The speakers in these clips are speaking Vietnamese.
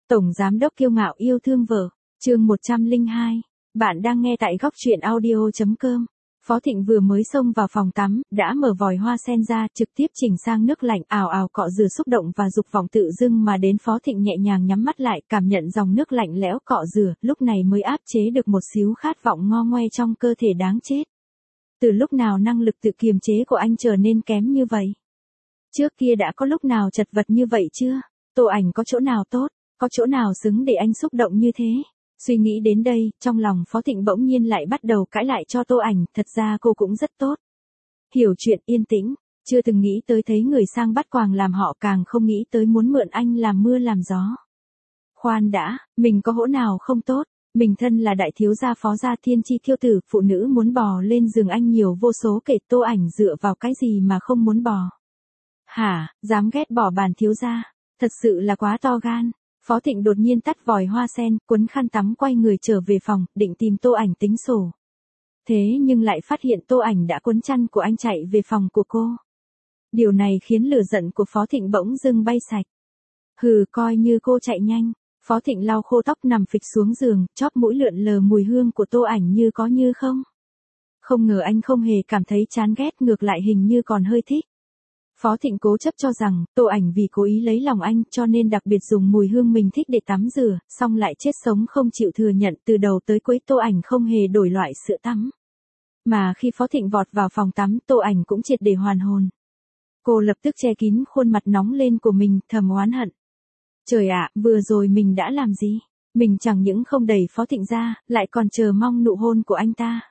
Tổng giám đốc kiêu ngạo yêu thương vợ. Chương 102. Bạn đang nghe tại góc truyện audio.com. Phó Thịnh vừa mới xông vào phòng tắm, đã mở vòi hoa sen ra, trực tiếp chỉnh sang nước lạnh, ào ào cọ rửa xúc động và dục vọng tự dưng mà đến. Phó Thịnh nhẹ nhàng nhắm mắt lại, cảm nhận dòng nước lạnh lẽo cọ rửa, lúc này mới áp chế được một xíu khát vọng ngo ngoe trong cơ thể đáng chết. Từ lúc nào năng lực tự kiềm chế của anh trở nên kém như vậy? Trước kia đã có lúc nào chật vật như vậy chưa? Tô Ảnh có chỗ nào tốt, có chỗ nào xứng để anh xúc động như thế? Suy nghĩ đến đây, trong lòng Phó Thịnh bỗng nhiên lại bắt đầu cãi lại cho Tô Ảnh, thật ra cô cũng rất tốt. Hiểu chuyện, yên tĩnh, chưa từng nghĩ tới thấy người sang bắt quàng làm họ, càng không nghĩ tới muốn mượn anh làm mưa làm gió. Khoan đã, mình có hỗ nào không tốt? Mình thân là đại thiếu gia phó gia thiên chi thiêu tử, phụ nữ muốn bò lên giường anh nhiều vô số kể, Tô Ảnh dựa vào cái gì mà không muốn bò? Hả, dám ghét bỏ bàn thiếu gia, thật sự là quá to gan. Phó Thịnh đột nhiên tắt vòi hoa sen, quấn khăn tắm quay người trở về phòng, định tìm Tô Ảnh tính sổ. Thế nhưng lại phát hiện Tô Ảnh đã quấn chăn của anh chạy về phòng của cô. Điều này khiến lửa giận của Phó Thịnh bỗng dưng bay sạch. Hừ, coi như cô chạy nhanh. Phó Thịnh lau khô tóc nằm phịch xuống giường, chóp mũi lượn lờ mùi hương của Tô Ảnh như có như không. Không ngờ anh không hề cảm thấy chán ghét, ngược lại hình như còn hơi thích. Phó Thịnh cố chấp cho rằng, Tô Ảnh vì cố ý lấy lòng anh cho nên đặc biệt dùng mùi hương mình thích để tắm rửa, xong lại chết sống không chịu thừa nhận từ đầu tới cuối Tô Ảnh không hề đổi loại sữa tắm. Mà khi Phó Thịnh vọt vào phòng tắm, Tô Ảnh cũng triệt để hoàn hồn. Cô lập tức che kín khuôn mặt nóng lên của mình, thầm oán hận. Trời ạ, vừa rồi mình đã làm gì? Mình chẳng những không đẩy Phó Thịnh ra, lại còn chờ mong nụ hôn của anh ta.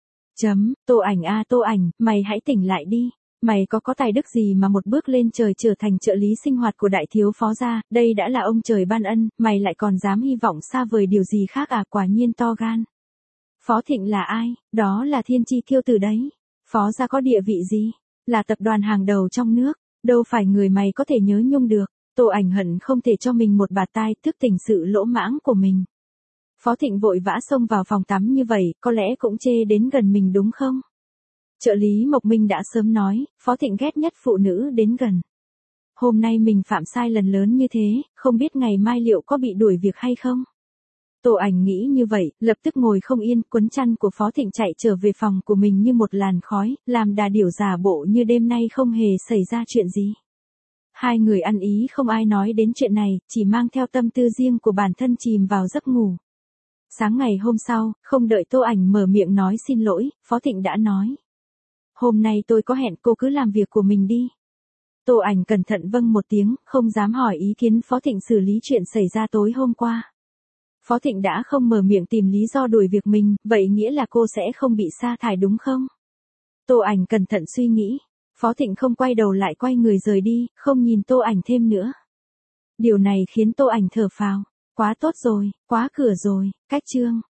Tô Ảnh à Tô Ảnh, mày hãy tỉnh lại đi. Mày có tài đức gì mà một bước lên trời trở thành trợ lý sinh hoạt của đại thiếu phó gia, đây đã là ông trời ban ân, mày lại còn dám hy vọng xa vời điều gì khác à, quả nhiên to gan. Phó Thịnh là ai? Đó là thiên chi thiêu tử đấy. Phó gia có địa vị gì? Là tập đoàn hàng đầu trong nước, đâu phải người mày có thể nhớ nhung được. Tô Ảnh hận không thể cho mình một bạt tai, thức tỉnh sự lỗ mãng của mình. Phó Thịnh vội vã xông vào phòng tắm như vậy, có lẽ cũng chê đến gần mình đúng không? Trợ lý Mộc Minh đã sớm nói, Phó Thịnh ghét nhất phụ nữ đến gần. Hôm nay mình phạm sai lần lớn như thế, không biết ngày mai liệu có bị đuổi việc hay không? Tô Ảnh nghĩ như vậy, lập tức ngồi không yên, quấn chăn của Phó Thịnh chạy trở về phòng của mình như một làn khói, làm đà điểu giả bộ như đêm nay không hề xảy ra chuyện gì. Hai người ăn ý không ai nói đến chuyện này, chỉ mang theo tâm tư riêng của bản thân chìm vào giấc ngủ. Sáng ngày hôm sau, không đợi Tô Ảnh mở miệng nói xin lỗi, Phó Thịnh đã nói. Hôm nay tôi có hẹn, cô cứ làm việc của mình đi. Tô Ảnh cẩn thận vâng một tiếng, không dám hỏi ý kiến Phó Thịnh xử lý chuyện xảy ra tối hôm qua. Phó Thịnh đã không mở miệng tìm lý do đuổi việc mình, vậy nghĩa là cô sẽ không bị sa thải đúng không? Tô Ảnh cẩn thận suy nghĩ. Phó Thịnh không quay đầu lại, quay người rời đi, không nhìn Tô Ảnh thêm nữa. Điều này khiến Tô Ảnh thở phào. Quá tốt rồi, quá cửa rồi, cách chương.